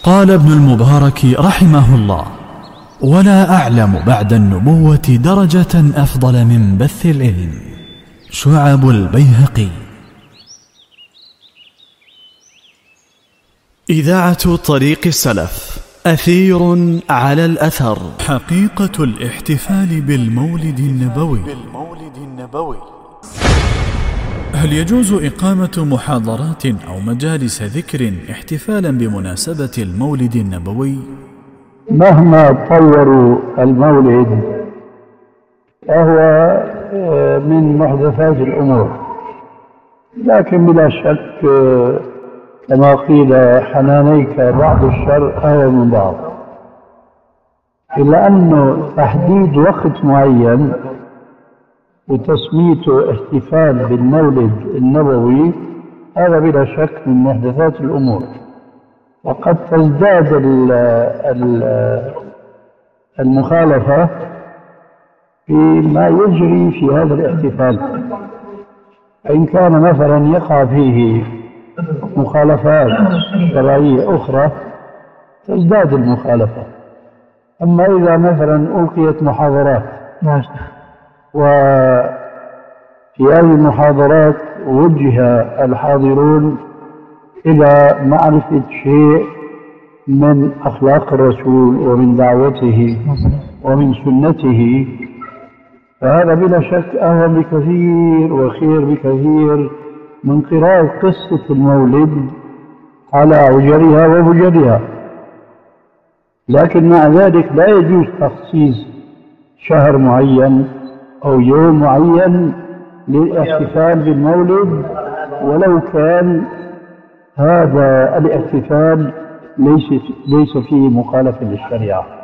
قال ابن المبارك رحمه الله: ولا أعلم بعد النبوة درجة أفضل من بث العلم. شعب البيهقي. إذاعة طريق السلف، أثير على الأثر. حقيقة الاحتفال بالمولد النبوي. هل يجوز إقامة محاضرات أو مجالس ذكر احتفالا بمناسبة المولد النبوي؟ مهما طوروا المولد فهو من محدثات الأمور، لكن بلا شك كما قيل حنانيك بعض الشر أهون من بعض، إلا أنه تحديد وقت معين وتسميته احتفال بالمولد النبوي هذا بلا شك من محدثات الأمور، وقد تزداد المخالفة فيما يجري في هذا الاحتفال، إن كان مثلا يقع فيه مخالفات شرعية أخرى تزداد المخالفة. أما إذا مثلا ألقيت محاضرات وفي هذه المحاضرات وجه الحاضرون إلى معرفة شيء من أخلاق الرسول ومن دعوته ومن سنته، فهذا بلا شك أهون بكثير وخير بكثير من قراءة قصة المولد على عجرها وبجرها. لكن مع ذلك لا يجوز تخصيص شهر معين أو يوم معين للاحتفال بالمولد، ولو كان هذا الاحتفال ليس فيه مخالفة للشريعة.